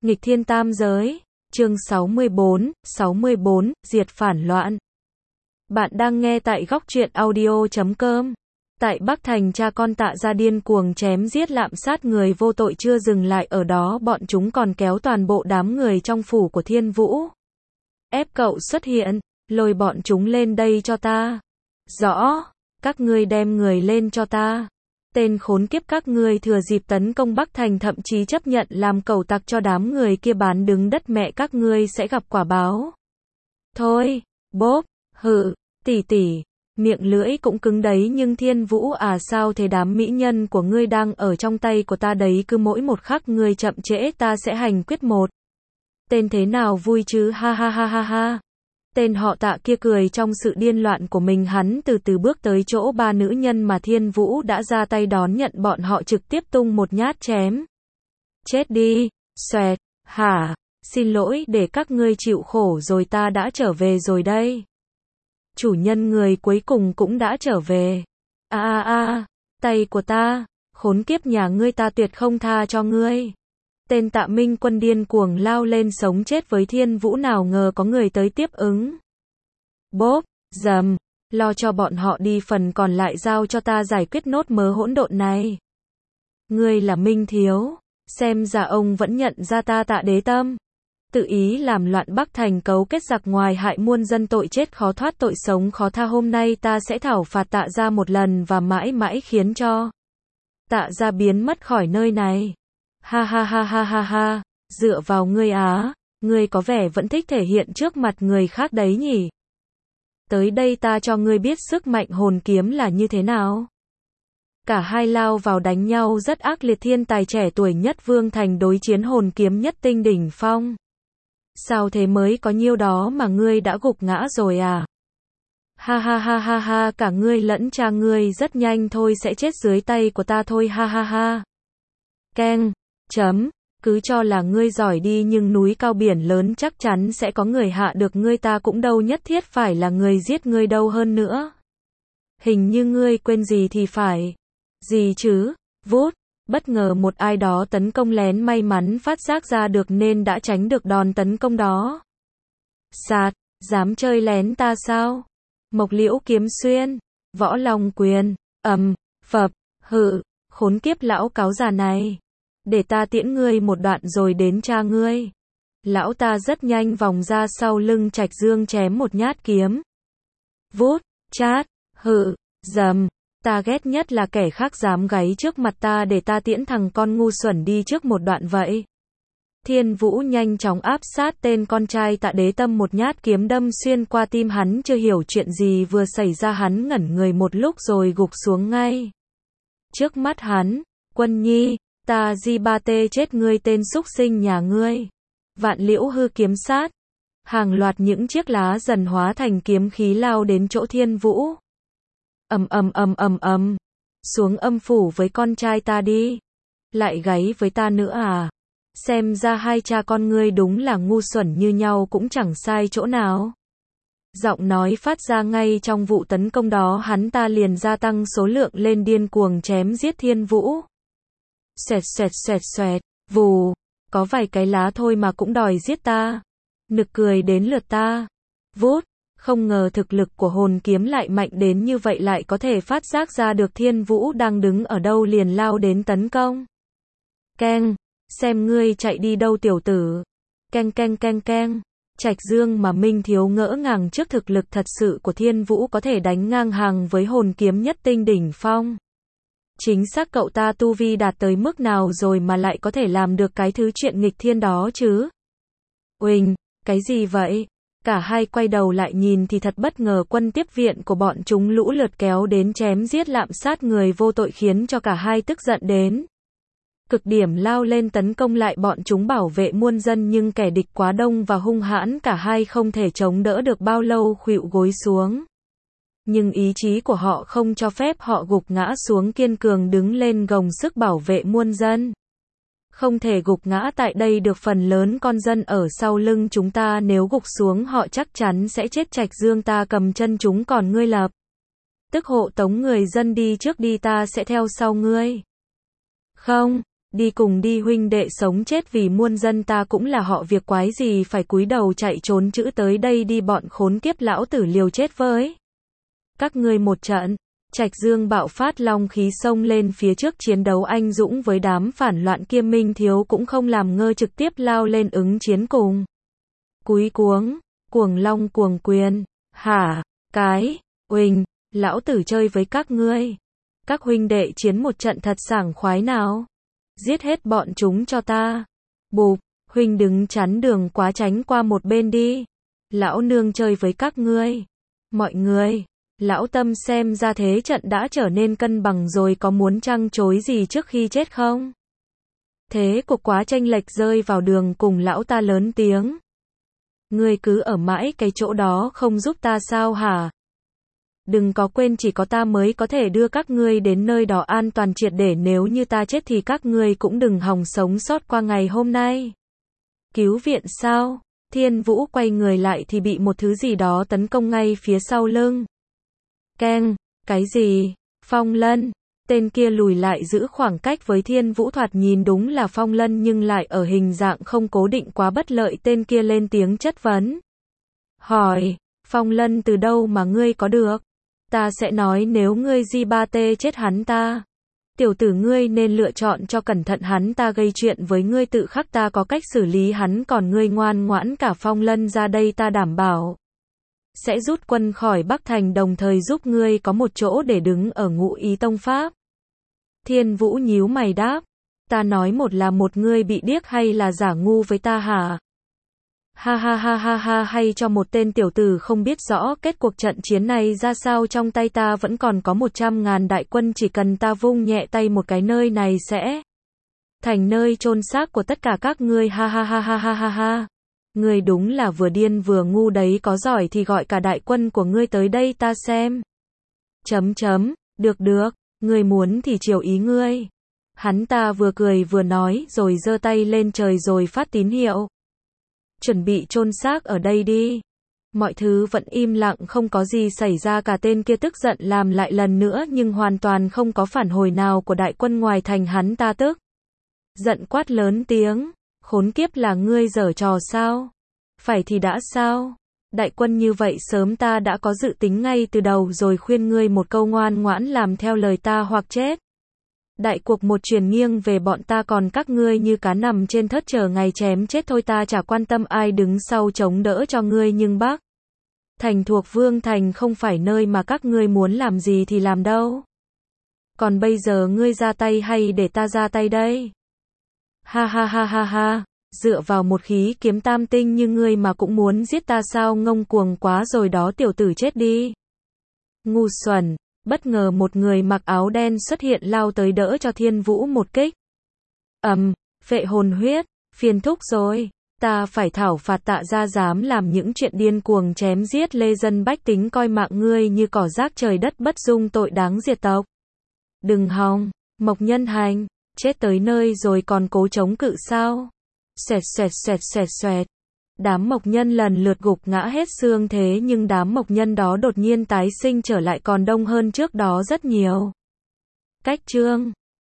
Nghịch thiên tam giới, chương 64, diệt phản loạn. Bạn đang nghe tại góc truyện audio.com. Tại Bắc Thành, cha con Tạ gia điên cuồng chém giết lạm sát người vô tội chưa dừng lại ở đó, bọn chúng còn kéo toàn bộ đám người trong phủ của Thiên Vũ. Ép cậu xuất hiện, lôi bọn chúng lên đây cho ta. Rõ, các ngươi đem người lên cho ta. Tên khốn kiếp các ngươi thừa dịp tấn công Bắc Thành thậm chí chấp nhận làm cẩu tặc cho đám người kia bán đứng đất mẹ các ngươi sẽ gặp quả báo. Thôi, bốp, hự, tỷ tỷ, miệng lưỡi cũng cứng đấy nhưng Thiên Vũ à, sao thế, đám mỹ nhân của ngươi đang ở trong tay của ta đấy, cứ mỗi một khắc ngươi chậm trễ ta sẽ hành quyết một. Tên thế nào vui chứ, ha ha ha ha ha. Tên họ Tạ kia cười trong sự điên loạn của mình, hắn từ từ bước tới chỗ ba nữ nhân mà Thiên Vũ đã ra tay đón nhận bọn họ, trực tiếp tung một nhát chém. Chết đi, xoẹt, hả, xin lỗi để các ngươi chịu khổ rồi, ta đã trở về rồi đây. Chủ nhân người cuối cùng cũng đã trở về. Tay của ta, khốn kiếp nhà ngươi, ta tuyệt không tha cho ngươi. Tên Tạ Minh Quân điên cuồng lao lên sống chết với Thiên Vũ, nào ngờ có người tới tiếp ứng. Bốp, dầm, lo cho bọn họ đi, phần còn lại giao cho ta giải quyết nốt mớ hỗn độn này. Ngươi là Minh Thiếu, xem ra ông vẫn nhận ra ta Tạ Đế Tâm. Tự ý làm loạn Bắc Thành, cấu kết giặc ngoài hại muôn dân, tội chết khó thoát tội sống khó tha. Hôm nay ta sẽ thảo phạt Tạ gia một lần và mãi mãi, khiến cho Tạ gia biến mất khỏi nơi này. Ha ha ha ha ha ha, dựa vào ngươi á, ngươi có vẻ vẫn thích thể hiện trước mặt người khác đấy nhỉ. Tới đây ta cho ngươi biết sức mạnh hồn kiếm là như thế nào. Cả hai lao vào đánh nhau rất ác liệt, thiên tài trẻ tuổi nhất Vương Thành đối chiến hồn kiếm nhất tinh đỉnh phong. Sao thế, mới có nhiêu đó mà ngươi đã gục ngã rồi à? Ha ha ha ha ha, cả ngươi lẫn cha ngươi rất nhanh thôi sẽ chết dưới tay của ta thôi, ha ha ha. Keng. Cứ cho là ngươi giỏi đi, nhưng núi cao biển lớn chắc chắn sẽ có người hạ được ngươi, ta cũng đâu nhất thiết phải là người giết ngươi đâu, hơn nữa. Hình như ngươi quên gì thì phải. Gì chứ? Vút, bất ngờ một ai đó tấn công lén, may mắn phát giác ra được nên đã tránh được đòn tấn công đó. Sạt, dám chơi lén ta sao? Mộc Liễu kiếm xuyên, Võ Long quyền, phập, hự, khốn kiếp lão cáo già này. Để ta tiễn ngươi một đoạn rồi đến cha ngươi. Lão ta rất nhanh vòng ra sau lưng Trạch Dương chém một nhát kiếm. Vút, chát, hự, dầm. Ta ghét nhất là kẻ khác dám gáy trước mặt ta, để ta tiễn thằng con ngu xuẩn đi trước một đoạn vậy. Thiên Vũ nhanh chóng áp sát tên con trai Tạ Đế Tâm, một nhát kiếm đâm xuyên qua tim hắn. Chưa hiểu chuyện gì vừa xảy ra, hắn ngẩn người một lúc rồi gục xuống ngay. Trước mắt hắn, Quân Nhi, ta di ba tê chết ngươi tên súc sinh nhà ngươi. Vạn Liễu hư kiếm sát. Hàng loạt những chiếc lá dần hóa thành kiếm khí lao đến chỗ Thiên Vũ. Xuống âm phủ với con trai ta đi. Lại gáy với ta nữa à? Xem ra hai cha con ngươi đúng là ngu xuẩn như nhau, cũng chẳng sai chỗ nào. Giọng nói phát ra ngay trong vụ tấn công đó, hắn ta liền gia tăng số lượng lên, điên cuồng chém giết Thiên Vũ. Xoẹt, vù, có vài cái lá thôi mà cũng đòi giết ta. Nực cười đến lượt ta. Vút, không ngờ thực lực của hồn kiếm lại mạnh đến như vậy, lại có thể phát giác ra được Thiên Vũ đang đứng ở đâu, liền lao đến tấn công. Keng, xem ngươi chạy đi đâu tiểu tử. Keng. Trạch Dương mà Minh Thiếu ngỡ ngàng trước thực lực thật sự của Thiên Vũ, có thể đánh ngang hàng với hồn kiếm nhất tinh đỉnh phong. Chính xác, cậu ta tu vi đạt tới mức nào rồi mà lại có thể làm được cái thứ chuyện nghịch thiên đó chứ? Uỳnh, cái gì vậy? Cả hai quay đầu lại nhìn thì thật bất ngờ, quân tiếp viện của bọn chúng lũ lượt kéo đến chém giết lạm sát người vô tội, khiến cho cả hai tức giận đến cực điểm, lao lên tấn công lại bọn chúng bảo vệ muôn dân, nhưng kẻ địch quá đông và hung hãn, cả hai không thể chống đỡ được bao lâu, khuỵu gối xuống. Nhưng ý chí của họ không cho phép họ gục ngã xuống, kiên cường đứng lên gồng sức bảo vệ muôn dân. Không thể gục ngã tại đây được, phần lớn con dân ở sau lưng chúng ta, nếu gục xuống họ chắc chắn sẽ chết. Trạch Dương, ta cầm chân chúng, còn ngươi lập tức hộ tống người dân đi trước đi, ta sẽ theo sau ngươi. Không, Đi cùng đi huynh đệ, sống chết vì muôn dân, ta cũng là họ việc quái gì phải cúi đầu chạy trốn chữ, tới đây đi bọn khốn kiếp, lão tử liều chết với các ngươi một trận. Trạch Dương bạo phát long khí xông lên phía trước chiến đấu anh dũng với đám phản loạn kia, Minh Thiếu cũng không làm ngơ trực tiếp lao lên ứng chiến cùng. Cúi cuống, cuồng long cuồng quyền, hả, cái, huỳnh, lão tử chơi với các ngươi. Các huynh đệ chiến một trận thật sảng khoái nào. Giết hết bọn chúng cho ta. Bụp, huynh đứng chắn đường quá, tránh qua một bên đi. Lão nương chơi với các ngươi. Mọi người, lão Tâm xem ra thế trận đã trở nên cân bằng rồi, có muốn trăng chối gì trước khi chết không? Thế cục quá chênh lệch, rơi vào đường cùng, lão ta lớn tiếng. Ngươi cứ ở mãi cái chỗ đó không giúp ta sao hả? Đừng có quên chỉ có ta mới có thể đưa các ngươi đến nơi đó an toàn triệt để, nếu như ta chết thì các ngươi cũng đừng hòng sống sót qua ngày hôm nay. Cứu viện sao? Thiên Vũ quay người lại thì bị một thứ gì đó tấn công ngay phía sau lưng. Keng, cái gì? Phong Lân. Tên kia lùi lại giữ khoảng cách với Thiên Vũ, thoạt nhìn đúng là Phong Lân nhưng lại ở hình dạng không cố định, quá bất lợi. Tên kia lên tiếng chất vấn. Hỏi, Phong Lân từ đâu mà ngươi có được? Ta sẽ nói nếu ngươi Di3T chết hắn ta. Tiểu tử ngươi nên lựa chọn cho cẩn thận, hắn ta gây chuyện với ngươi tự khắc ta có cách xử lý hắn, còn ngươi ngoan ngoãn cả Phong Lân ra đây, ta đảm bảo sẽ rút quân khỏi Bắc Thành, đồng thời giúp ngươi có một chỗ để đứng ở Ngũ Ý Tông Pháp. Thiên Vũ nhíu mày đáp, ta nói một là một, ngươi bị điếc hay là giả ngu với ta hả? Ha ha ha ha ha, hay cho một tên tiểu tử không biết rõ kết cuộc trận chiến này ra sao, trong tay ta vẫn còn có 100.000 đại quân, chỉ cần ta vung nhẹ tay một cái, nơi này sẽ thành nơi chôn xác của tất cả các ngươi. Ha ha ha ha ha ha ha. Ngươi đúng là vừa điên vừa ngu đấy, có giỏi thì gọi cả đại quân của ngươi tới đây ta xem. Được được, ngươi muốn thì chiều ý ngươi. Hắn ta vừa cười vừa nói rồi giơ tay lên trời rồi phát tín hiệu. Chuẩn bị chôn xác ở đây đi. Mọi thứ vẫn im lặng, không có gì xảy ra cả. Tên kia tức giận làm lại lần nữa nhưng hoàn toàn không có phản hồi nào của đại quân ngoài thành. Hắn ta tức giận quát lớn tiếng, khốn kiếp, là ngươi giở trò sao? Phải thì đã sao? Đại quân như vậy sớm ta đã có dự tính ngay từ đầu rồi, khuyên ngươi một câu, ngoan ngoãn làm theo lời ta hoặc chết. Đại cuộc một chuyển nghiêng về bọn ta, còn các ngươi như cá nằm trên thớt chờ ngày chém chết thôi. Ta chả quan tâm ai đứng sau chống đỡ cho ngươi, nhưng Bắc Thành thuộc Vương Thành không phải nơi mà các ngươi muốn làm gì thì làm đâu. Còn bây giờ ngươi ra tay hay để ta ra tay đây? Ha ha ha ha ha, dựa vào một khí kiếm tam tinh như ngươi mà cũng muốn giết ta sao? Ngông cuồng quá rồi đó, tiểu tử chết đi. Ngu xuẩn. Bất ngờ một người mặc áo đen xuất hiện, lao tới đỡ cho Thiên Vũ một kích. Phệ hồn huyết, phiền thúc rồi. Ta phải thảo phạt Tạ gia dám làm những chuyện điên cuồng chém giết lê dân bách tính, coi mạng ngươi như cỏ rác, trời đất bất dung, tội đáng diệt tộc. Đừng hòng, Mộc Nhân Hành, chết tới nơi rồi còn cố chống cự sao? Xoẹt xoẹt xoẹt xoẹt xoẹt. Đám mộc nhân lần lượt gục ngã hết xương, thế nhưng đám mộc nhân đó đột nhiên tái sinh trở lại, còn đông hơn trước đó rất nhiều. Cách chương